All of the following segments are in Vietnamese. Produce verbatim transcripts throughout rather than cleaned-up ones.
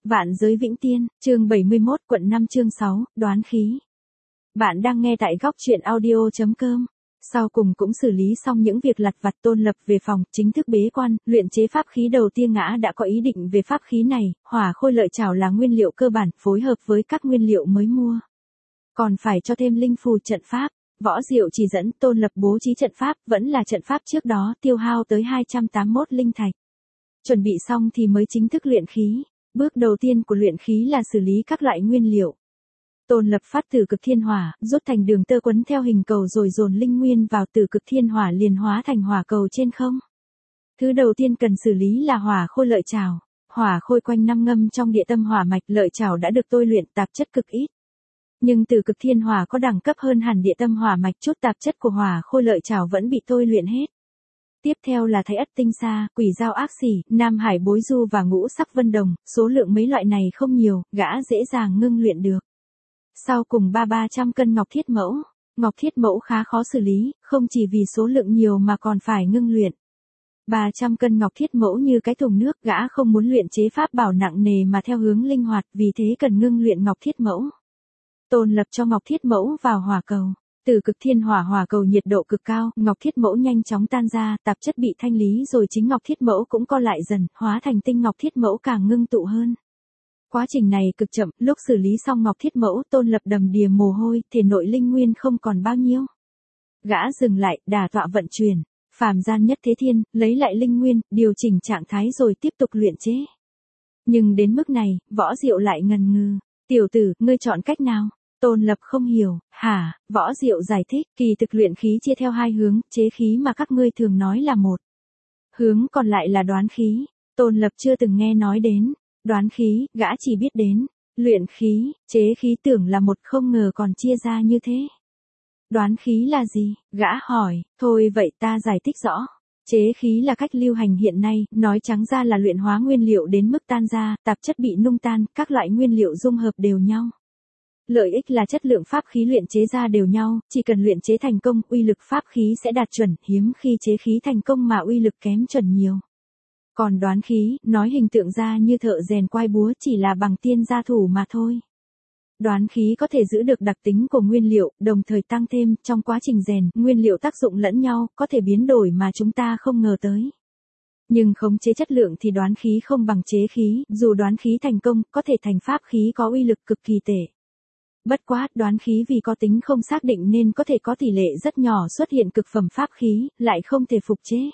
Vạn giới vĩnh tiên, chương bảy mươi mốt, quận năm chương sáu, đoán khí. Bạn đang nghe tại góc truyện audio chấm com. Sau cùng cũng xử lý xong những việc lặt vặt, Tôn Lập về phòng, chính thức bế quan, luyện chế pháp khí đầu tiên. Ngã đã có ý định về pháp khí này, hỏa khôi lợi trảo là nguyên liệu cơ bản, phối hợp với các nguyên liệu mới mua. Còn phải cho thêm linh phù trận pháp. Võ Diệu chỉ dẫn Tôn Lập bố trí trận pháp, vẫn là trận pháp trước đó tiêu hao tới hai trăm tám mươi mốt linh thạch. Chuẩn bị xong thì mới chính thức luyện khí. Bước đầu tiên của luyện khí là xử lý các loại nguyên liệu. Tôn Lập phát từ cực thiên hỏa, rút thành đường tơ quấn theo hình cầu rồi dồn linh nguyên vào từ cực thiên hỏa liền hóa thành hỏa cầu trên không. Thứ đầu tiên cần xử lý là hỏa khôi lợi trảo. Hỏa khôi quanh năm ngâm trong địa tâm hỏa mạch, lợi trảo đã được tôi luyện, tạp chất cực ít. Nhưng từ cực thiên hỏa có đẳng cấp hơn hẳn địa tâm hỏa mạch, chút tạp chất của hỏa khôi lợi trảo vẫn bị tôi luyện hết. Tiếp theo là thái ất tinh sa, quỷ dao ác xỉ, nam hải bối du và ngũ sắc vân đồng, số lượng mấy loại này không nhiều, gã dễ dàng ngưng luyện được. Sau cùng ba ba trăm cân ngọc thiết mẫu. Ngọc thiết mẫu khá khó xử lý, không chỉ vì số lượng nhiều mà còn phải ngưng luyện. ba trăm cân ngọc thiết mẫu như cái thùng nước, gã không muốn luyện chế pháp bảo nặng nề mà theo hướng linh hoạt, vì thế cần ngưng luyện ngọc thiết mẫu. Tôn Lập cho ngọc thiết mẫu vào hỏa cầu. Từ cực thiên hỏa hỏa cầu nhiệt độ cực cao, ngọc thiết mẫu nhanh chóng tan ra, tạp chất bị thanh lý rồi chính ngọc thiết mẫu cũng co lại dần, hóa thành tinh ngọc thiết mẫu càng ngưng tụ hơn. Quá trình này cực chậm, lúc xử lý xong ngọc thiết mẫu, Tôn Lập đầm đìa mồ hôi, thể nội linh nguyên không còn bao nhiêu. Gã dừng lại, đả tọa vận chuyển, phàm gian nhất thế thiên, lấy lại linh nguyên, điều chỉnh trạng thái rồi tiếp tục luyện chế. Nhưng đến mức này, Võ Diệu lại ngần ngừ. Tiểu tử, ngươi chọn cách nào? Tôn Lập không hiểu. Hả? Võ Diệu giải thích, kỳ thực luyện khí chia theo hai hướng, chế khí mà các ngươi thường nói là một. Hướng còn lại là đoán khí. Tôn Lập chưa từng nghe nói đến. Đoán khí, gã chỉ biết đến. Luyện khí, chế khí tưởng là một, không ngờ còn chia ra như thế. Đoán khí là gì? Gã hỏi. Thôi vậy ta giải thích rõ. Chế khí là cách lưu hành hiện nay, nói trắng ra là luyện hóa nguyên liệu đến mức tan ra, tạp chất bị nung tan, các loại nguyên liệu dung hợp đều nhau. Lợi ích là chất lượng pháp khí luyện chế ra đều nhau, chỉ cần luyện chế thành công, uy lực pháp khí sẽ đạt chuẩn, hiếm khi chế khí thành công mà uy lực kém chuẩn nhiều. Còn đoán khí, nói hình tượng ra như thợ rèn quai búa, chỉ là bằng tiên gia thủ mà thôi. Đoán khí có thể giữ được đặc tính của nguyên liệu, đồng thời tăng thêm, trong quá trình rèn, nguyên liệu tác dụng lẫn nhau, có thể biến đổi mà chúng ta không ngờ tới. Nhưng khống chế chất lượng thì đoán khí không bằng chế khí, dù đoán khí thành công, có thể thành pháp khí có uy lực cực kỳ tệ. Bất quá, đoán khí vì có tính không xác định nên có thể có tỷ lệ rất nhỏ xuất hiện cực phẩm pháp khí, lại không thể phục chế.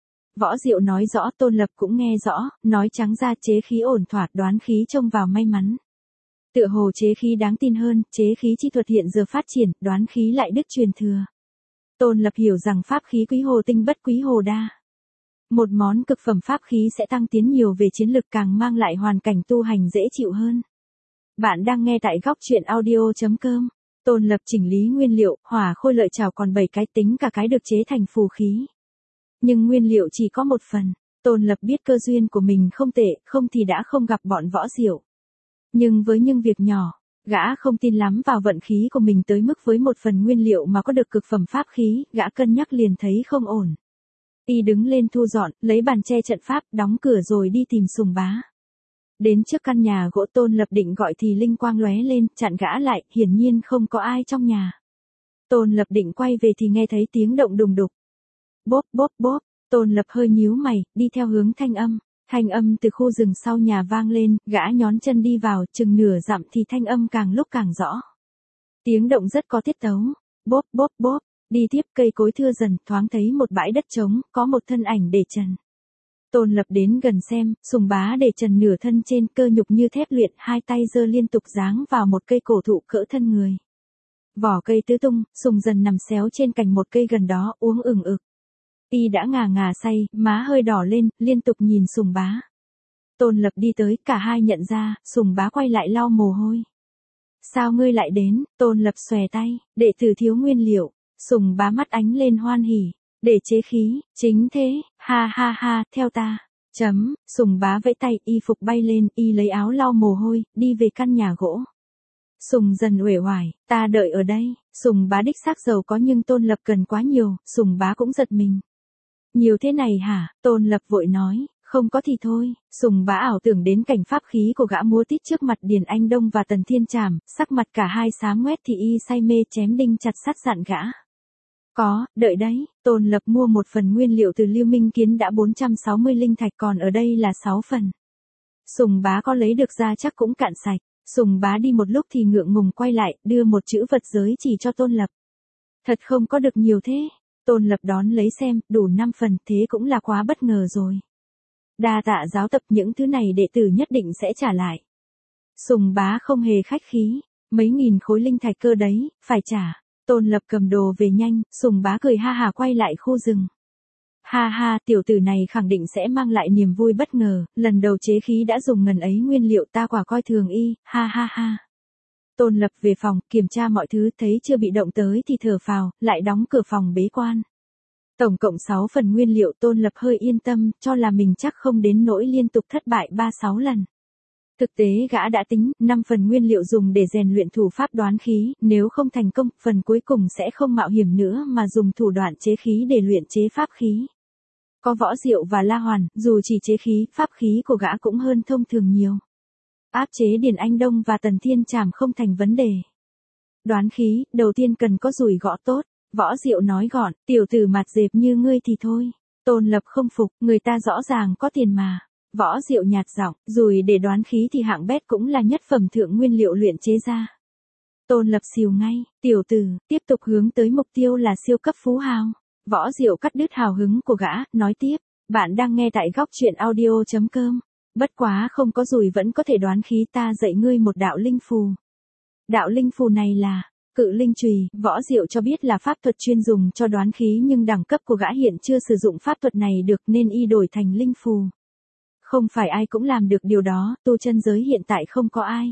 Võ Diệu nói rõ, Tôn Lập cũng nghe rõ, nói trắng ra chế khí ổn thỏa, đoán khí trông vào may mắn. Tựa hồ chế khí đáng tin hơn, chế khí chi thuật hiện giờ phát triển, đoán khí lại đứt truyền thừa. Tôn Lập hiểu rằng pháp khí quý hồ tinh bất quý hồ đa. Một món cực phẩm pháp khí sẽ tăng tiến nhiều về chiến lực, càng mang lại hoàn cảnh tu hành dễ chịu hơn. Bạn đang nghe tại góc truyện audio chấm com. Tôn Lập chỉnh lý nguyên liệu, hỏa khôi lợi trảo còn bảy cái, tính cả cái được chế thành phù khí. Nhưng nguyên liệu chỉ có một phần. Tôn Lập biết cơ duyên của mình không tệ, không thì đã không gặp bọn Võ Diệu. Nhưng với những việc nhỏ, gã không tin lắm vào vận khí của mình tới mức với một phần nguyên liệu mà có được cực phẩm pháp khí, gã cân nhắc liền thấy không ổn. Y đứng lên thu dọn, lấy bàn che trận pháp, đóng cửa rồi đi tìm Sùng Bá. Đến trước căn nhà gỗ, Tôn Lập định gọi thì linh quang lóe lên, chặn gã lại, hiển nhiên không có ai trong nhà. Tôn Lập định quay về thì nghe thấy tiếng động đùng đục. Bốp bốp bốp, Tôn Lập hơi nhíu mày, đi theo hướng thanh âm. Thanh âm từ khu rừng sau nhà vang lên, gã nhón chân đi vào, chừng nửa dặm thì thanh âm càng lúc càng rõ. Tiếng động rất có tiết tấu. Bốp bốp bốp, đi tiếp cây cối thưa dần, thoáng thấy một bãi đất trống, có một thân ảnh để trần. Tôn Lập đến gần xem, Sùng Bá để trần nửa thân trên, cơ nhục như thép luyện, hai tay giơ liên tục giáng vào một cây cổ thụ cỡ thân người. Vỏ cây tứ tung, Sùng dần nằm xéo trên cành một cây gần đó, uống ừng ực. Y đã ngà ngà say, má hơi đỏ lên, liên tục nhìn Sùng Bá. Tôn Lập đi tới, cả hai nhận ra, Sùng Bá quay lại lau mồ hôi. Sao ngươi lại đến? Tôn Lập xòe tay, đệ tử thiếu nguyên liệu. Sùng Bá mắt ánh lên hoan hỉ. Để chế khí, chính thế, ha ha ha, theo ta. Chấm, Sùng Bá vẫy tay, y phục bay lên, y lấy áo lau mồ hôi, đi về căn nhà gỗ. Sùng dần uể oải, ta đợi ở đây. Sùng Bá đích xác giàu có nhưng Tôn Lập cần quá nhiều, Sùng Bá cũng giật mình. Nhiều thế này hả? Tôn Lập vội nói, Không có thì thôi, Sùng Bá ảo tưởng đến cảnh pháp khí của gã múa tít trước mặt Điền Anh Đông và Tần Thiên Trảm, sắc mặt cả hai xám ngoét thì y say mê chém đinh chặt sắt dặn gã. Có, đợi đấy, Tôn Lập mua một phần nguyên liệu từ Lưu Minh Kiến đã bốn trăm sáu mươi linh thạch, còn ở đây là sáu phần. Sùng Bá có lấy được ra chắc cũng cạn sạch. Sùng Bá đi một lúc thì ngượng ngùng quay lại, đưa một chữ vật giới chỉ cho Tôn Lập. Thật không có được nhiều thế. Tôn Lập đón lấy xem, đủ năm phần, thế cũng là quá bất ngờ rồi. Đa tạ giáo tập, những thứ này đệ tử nhất định sẽ trả lại. Sùng Bá không hề khách khí, mấy nghìn khối linh thạch cơ đấy, phải trả. Tôn Lập cầm đồ về nhanh, Sùng Bá cười ha hà quay lại khu rừng. Ha ha, tiểu tử này khẳng định sẽ mang lại niềm vui bất ngờ, lần đầu chế khí đã dùng ngần ấy nguyên liệu, ta quả coi thường y, ha ha ha. Tôn Lập về phòng, kiểm tra mọi thứ, thấy chưa bị động tới thì thở phào, lại đóng cửa phòng bế quan. Tổng cộng sáu phần nguyên liệu, Tôn Lập hơi yên tâm, cho là mình chắc không đến nỗi liên tục thất bại ba sáu lần. Thực tế gã đã tính, năm phần nguyên liệu dùng để rèn luyện thủ pháp đoán khí, nếu không thành công, phần cuối cùng sẽ không mạo hiểm nữa mà dùng thủ đoạn chế khí để luyện chế pháp khí. Có Võ Diệu và La Hoàn, dù chỉ chế khí, pháp khí của gã cũng hơn thông thường nhiều. Áp chế Điền Anh Đông và Tần Thiên Trảm không thành vấn đề. Đoán khí, đầu tiên cần có dùi gõ tốt. Võ Diệu nói gọn, tiểu tử mặt dẹp như ngươi thì thôi. Tôn Lập không phục, người ta rõ ràng có tiền mà. Võ Diệu nhạt giọng, dùi để đoán khí thì hạng bét cũng là nhất phẩm thượng nguyên liệu luyện chế ra. Tôn Lập xìu ngay, tiểu tử, tiếp tục hướng tới mục tiêu là siêu cấp phú hào. Võ Diệu cắt đứt hào hứng của gã, nói tiếp, bạn đang nghe tại góc truyện audio chấm com. Bất quá không có dùi vẫn có thể đoán khí, ta dạy ngươi một đạo linh phù. Đạo linh phù này là Cự Linh Chùy. Võ Diệu cho biết là pháp thuật chuyên dùng cho đoán khí, nhưng đẳng cấp của gã hiện chưa sử dụng pháp thuật này được nên y đổi thành linh phù. Không phải ai cũng làm được điều đó, tu chân giới hiện tại không có ai.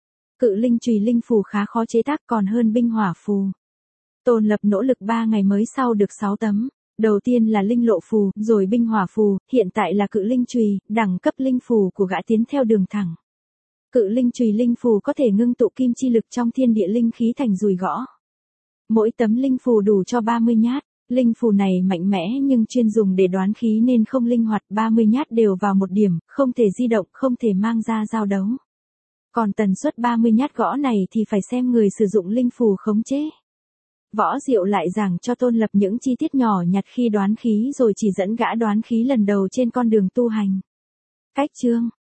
Cự Linh Chùy linh phù khá khó chế tác, còn hơn binh hỏa phù. Tôn Lập nỗ lực ba ngày mới sau được sáu tấm. Đầu tiên là linh lộ phù, rồi binh hỏa phù, hiện tại là Cự Linh Chùy, đẳng cấp linh phù của gã tiến theo đường thẳng. Cự Linh Chùy linh phù có thể ngưng tụ kim chi lực trong thiên địa linh khí thành dùi gõ. Mỗi tấm linh phù đủ cho ba mươi nhát. Linh phù này mạnh mẽ nhưng chuyên dùng để đoán khí nên không linh hoạt, ba mươi nhát đều vào một điểm, không thể di động, không thể mang ra giao đấu. Còn tần suất ba mươi nhát gõ này thì phải xem người sử dụng linh phù khống chế. Võ Diệu lại giảng cho Tôn Lập những chi tiết nhỏ nhặt khi đoán khí, rồi chỉ dẫn gã đoán khí lần đầu trên con đường tu hành. Cách chương